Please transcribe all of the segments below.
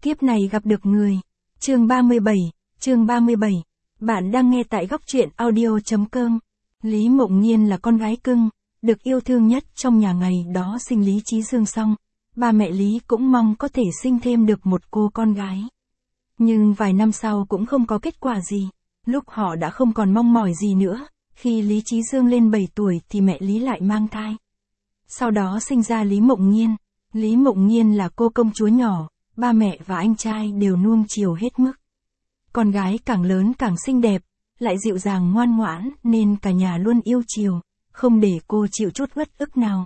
Kiếp này gặp được người. Chương 37, chương 37. Bạn đang nghe tại góc truyện audio.com. Lý Mộng Nhiên là con gái cưng, được yêu thương nhất trong nhà. Ngày đó sinh Lý Chí Dương xong, ba mẹ Lý cũng mong có thể sinh thêm được một cô con gái. Nhưng vài năm sau cũng không có kết quả gì. Lúc họ đã không còn mong mỏi gì nữa, khi Lý Chí Dương lên 7 tuổi thì mẹ Lý lại mang thai. Sau đó sinh ra Lý Mộng Nhiên. Lý Mộng Nhiên là cô công chúa nhỏ, ba mẹ và anh trai đều nuông chiều hết mức. Con gái càng lớn càng xinh đẹp, lại dịu dàng ngoan ngoãn nên cả nhà luôn yêu chiều, không để cô chịu chút uất ức nào.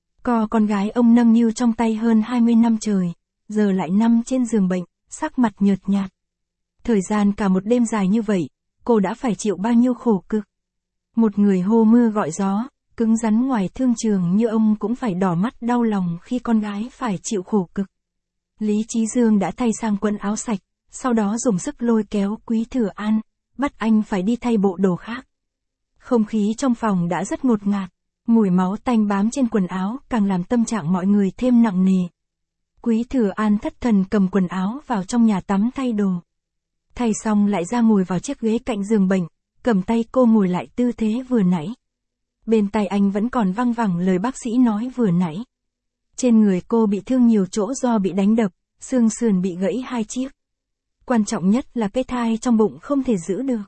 Con gái ông nâng niu trong tay hơn 20 năm trời, giờ lại nằm trên giường bệnh, sắc mặt nhợt nhạt. Thời gian cả một đêm dài như vậy, cô đã phải chịu bao nhiêu khổ cực. Một người hô mưa gọi gió, cứng rắn ngoài thương trường như ông cũng phải đỏ mắt đau lòng khi con gái phải chịu khổ cực. Lý Chí Dương đã thay sang quần áo sạch, sau đó dùng sức lôi kéo Quý Thừa An, bắt anh phải đi thay bộ đồ khác. Không khí trong phòng đã rất ngột ngạt, mùi máu tanh bám trên quần áo càng làm tâm trạng mọi người thêm nặng nề. Quý Thừa An thất thần cầm quần áo vào trong nhà tắm thay đồ. Thay xong lại ra ngồi vào chiếc ghế cạnh giường bệnh, cầm tay cô ngồi lại tư thế vừa nãy. Bên tai anh vẫn còn văng vẳng lời bác sĩ nói vừa nãy. Trên người cô bị thương nhiều chỗ do bị đánh đập, xương sườn bị gãy 2 chiếc. Quan trọng nhất là cái thai trong bụng không thể giữ được.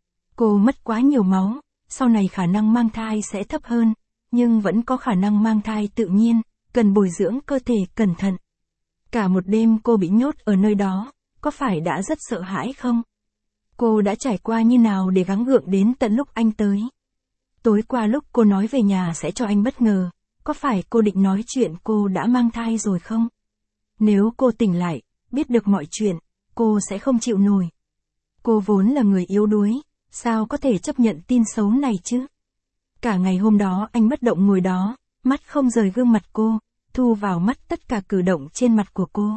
Cô mất quá nhiều máu, sau này khả năng mang thai sẽ thấp hơn, nhưng vẫn có khả năng mang thai tự nhiên, cần bồi dưỡng cơ thể cẩn thận. Cả một đêm cô bị nhốt ở nơi đó, có phải đã rất sợ hãi không? Cô đã trải qua như nào để gắng gượng đến tận lúc anh tới? Tối qua lúc cô nói về nhà sẽ cho anh bất ngờ, có phải cô định nói chuyện cô đã mang thai rồi không? Nếu cô tỉnh lại, biết được mọi chuyện, cô sẽ không chịu nổi. Cô vốn là người yếu đuối, sao có thể chấp nhận tin xấu này chứ? Cả ngày hôm đó anh bất động ngồi đó, mắt không rời gương mặt cô, thu vào mắt tất cả cử động trên mặt của cô.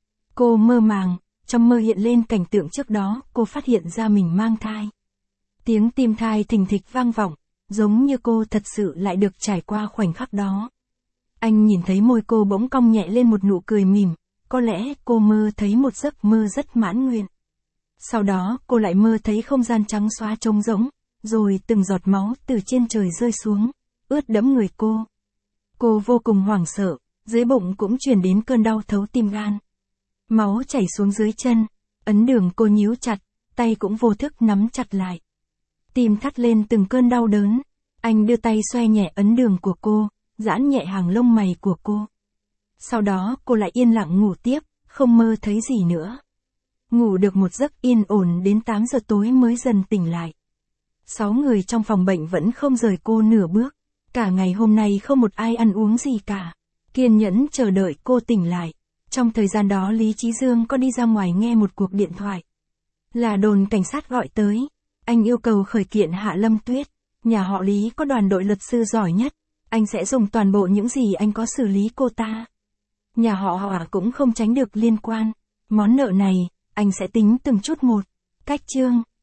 Cô mơ màng, trong mơ hiện lên cảnh tượng trước đó, cô phát hiện ra mình mang thai. Tiếng tim thai thình thịch vang vọng, giống như cô thật sự lại được trải qua khoảnh khắc đó. Anh nhìn thấy môi cô bỗng cong nhẹ lên một nụ cười mỉm, có lẽ cô mơ thấy một giấc mơ rất mãn nguyện. Sau đó cô lại mơ thấy không gian trắng xóa trống rỗng, rồi từng giọt máu từ trên trời rơi xuống, ướt đẫm người cô. Cô vô cùng hoảng sợ, dưới bụng cũng truyền đến cơn đau thấu tim gan. Máu chảy xuống dưới chân, ấn đường cô nhíu chặt, tay cũng vô thức nắm chặt lại. Tim thắt lên từng cơn đau đớn, anh đưa tay xoay nhẹ ấn đường của cô, giãn nhẹ hàng lông mày của cô. Sau đó cô lại yên lặng ngủ tiếp, không mơ thấy gì nữa. Ngủ được một giấc yên ổn đến 8 giờ tối mới dần tỉnh lại. 6 người trong phòng bệnh vẫn không rời cô nửa bước. Cả ngày hôm nay không một ai ăn uống gì cả. Kiên nhẫn chờ đợi cô tỉnh lại. Trong thời gian đó Lý Chí Dương có đi ra ngoài nghe một cuộc điện thoại. Là đồn cảnh sát gọi tới. Anh yêu cầu khởi kiện Hạ Lâm Tuyết. Nhà họ Lý có đoàn đội luật sư giỏi nhất. Anh sẽ dùng toàn bộ những gì anh có xử lý cô ta. Nhà họ cũng không tránh được liên quan. Món nợ này, anh sẽ tính từng chút một. Cách chương